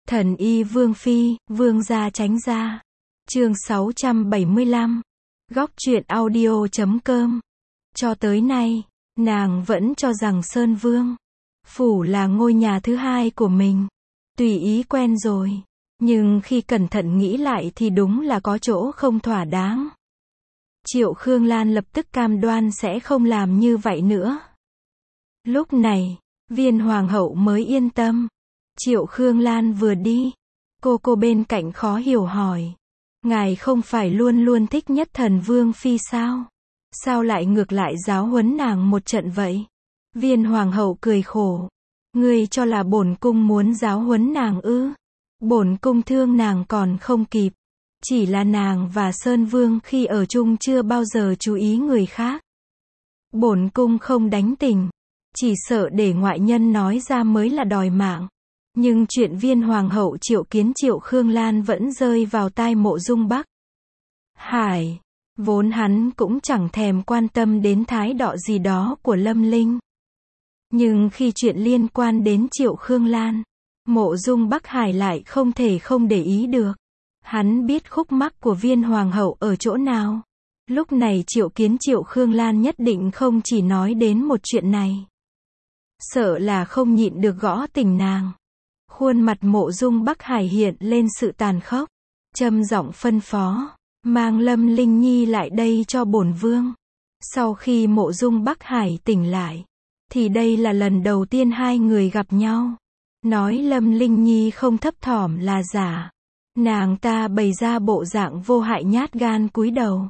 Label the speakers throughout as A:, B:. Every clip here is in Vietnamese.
A: Thần y Vương Phi, Vương gia tránh ra. Chương 675. Góc truyện audio.com. Cho tới nay, nàng vẫn cho rằng Sơn Vương Phủ là ngôi nhà thứ hai của mình. Tùy ý quen rồi. Nhưng khi cẩn thận nghĩ lại thì đúng là có chỗ không thỏa đáng. Triệu Khương Lan lập tức cam đoan sẽ không làm như vậy nữa. Lúc này, Viên Hoàng hậu mới yên tâm. Triệu Khương Lan vừa đi, cô bên cạnh khó hiểu hỏi. Ngài không phải luôn luôn thích nhất Thần Vương Phi sao? Sao lại ngược lại giáo huấn nàng một trận vậy? Viên Hoàng hậu cười khổ. Ngươi cho là bổn cung muốn giáo huấn nàng ư? Bổn cung thương nàng còn không kịp. Chỉ là nàng và Sơn Vương khi ở chung chưa bao giờ chú ý người khác. Bổn cung không đánh tình. Chỉ sợ để ngoại nhân nói ra mới là đòi mạng. Nhưng chuyện Viên Hoàng hậu triệu kiến Triệu Khương Lan vẫn rơi vào tai Mộ Dung Bắc Hải. Vốn hắn cũng chẳng thèm quan tâm đến thái độ gì đó của Lâm Linh. Nhưng khi chuyện liên quan đến Triệu Khương Lan, Mộ Dung Bắc Hải lại không thể không để ý được. Hắn biết khúc mắc của Viên Hoàng hậu ở chỗ nào. Lúc này triệu kiến Triệu Khương Lan nhất định không chỉ nói đến một chuyện này. Sợ là không nhịn được gõ tình nàng. Khuôn mặt Mộ Dung Bắc Hải hiện lên sự tàn khốc. Trầm giọng phân phó. Mang Lâm Linh Nhi lại đây cho bổn vương. Sau khi Mộ Dung Bắc Hải tỉnh lại, thì đây là lần đầu tiên hai người gặp nhau. Nói Lâm Linh Nhi không thấp thỏm là giả. Nàng ta bày ra bộ dạng vô hại nhát gan cúi đầu.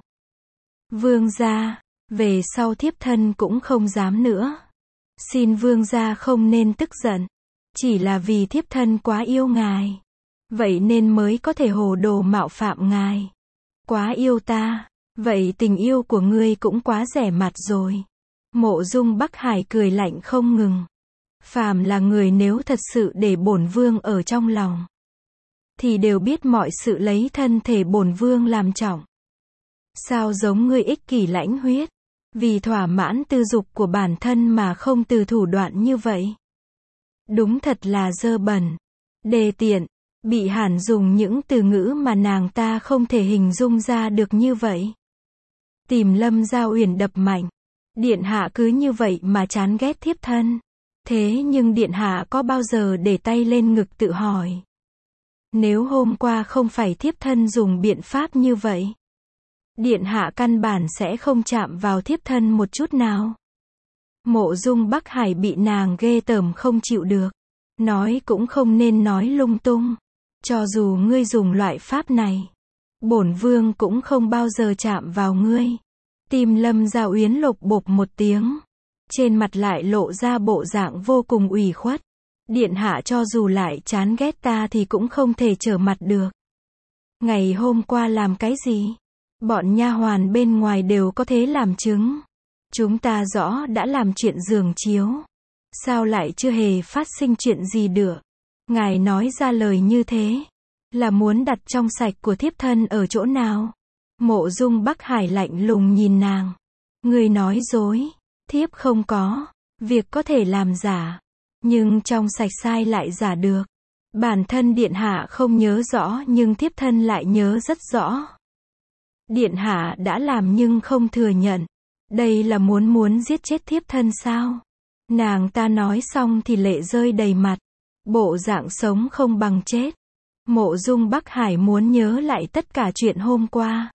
A: Vương gia, về sau thiếp thân cũng không dám nữa. Xin vương gia không nên tức giận. Chỉ là vì thiếp thân quá yêu ngài. Vậy nên mới có thể hồ đồ mạo phạm ngài. Quá yêu ta. Vậy tình yêu của ngươi cũng quá rẻ mạt rồi. Mộ Dung Bắc Hải cười lạnh không ngừng. Phàm là người nếu thật sự để bổn vương ở trong lòng, thì đều biết mọi sự lấy thân thể bổn vương làm trọng. Sao giống ngươi ích kỷ lãnh huyết, vì thỏa mãn tư dục của bản thân mà không từ thủ đoạn như vậy. Đúng thật là dơ bẩn, đề tiện. Bị Hàn dùng những từ ngữ mà nàng ta không thể hình dung ra được như vậy. Tìm Lâm Giao Uyển đập mạnh. Điện hạ cứ như vậy mà chán ghét thiếp thân. Thế nhưng điện hạ có bao giờ để tay lên ngực tự hỏi, nếu hôm qua không phải thiếp thân dùng biện pháp như vậy, điện hạ căn bản sẽ không chạm vào thiếp thân một chút nào. Mộ Dung Bắc Hải bị nàng ghê tởm không chịu được. Nói cũng không nên nói lung tung. Cho dù ngươi dùng loại pháp này, bổn vương cũng không bao giờ chạm vào ngươi. Tim Lâm Giao Uyển lục bộp một tiếng. Trên mặt lại lộ ra bộ dạng vô cùng ủy khuất. Điện hạ cho dù lại chán ghét ta thì cũng không thể trở mặt được. Ngày hôm qua làm cái gì? Bọn nha hoàn bên ngoài đều có thể làm chứng. Chúng ta rõ đã làm chuyện giường chiếu. Sao lại chưa hề phát sinh chuyện gì được? Ngài nói ra lời như thế, là muốn đặt trong sạch của thiếp thân ở chỗ nào? Mộ Dung Bắc Hải lạnh lùng nhìn nàng. Ngươi nói dối, thiếp không có. Việc có thể làm giả, nhưng trong sạch sai lại giả được. Bản thân điện hạ không nhớ rõ nhưng thiếp thân lại nhớ rất rõ. Điện hạ đã làm nhưng không thừa nhận. Đây là muốn giết chết thiếp thân sao? Nàng ta nói xong thì lệ rơi đầy mặt. Bộ dạng sống không bằng chết. Mộ Dung Bắc Hải muốn nhớ lại tất cả chuyện hôm qua.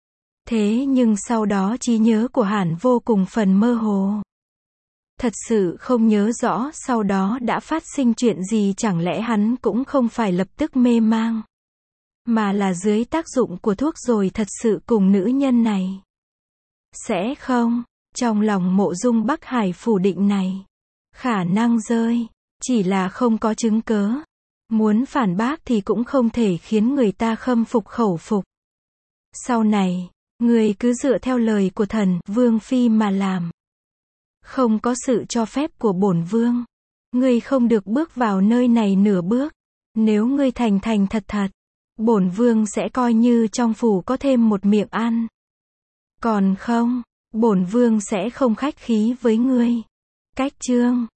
A: Thế nhưng sau đó trí nhớ của hắn vô cùng phần mơ hồ. Thật sự không nhớ rõ sau đó đã phát sinh chuyện gì. Chẳng lẽ hắn cũng không phải lập tức mê mang, mà là dưới tác dụng của thuốc rồi thật sự cùng nữ nhân này? Sẽ không. Trong lòng Mộ Dung Bắc Hải phủ định này khả năng rơi. Chỉ là không có chứng cớ. Muốn phản bác thì cũng không thể khiến người ta khâm phục khẩu phục. Sau này, người cứ dựa theo lời của Thần Vương Phi mà làm. Không có sự cho phép của bổn vương, ngươi không được bước vào nơi này nửa bước. Nếu ngươi thành thật, bổn vương sẽ coi như trong phủ có thêm một miệng ăn. Còn không, bổn vương sẽ không khách khí với ngươi. Cách chương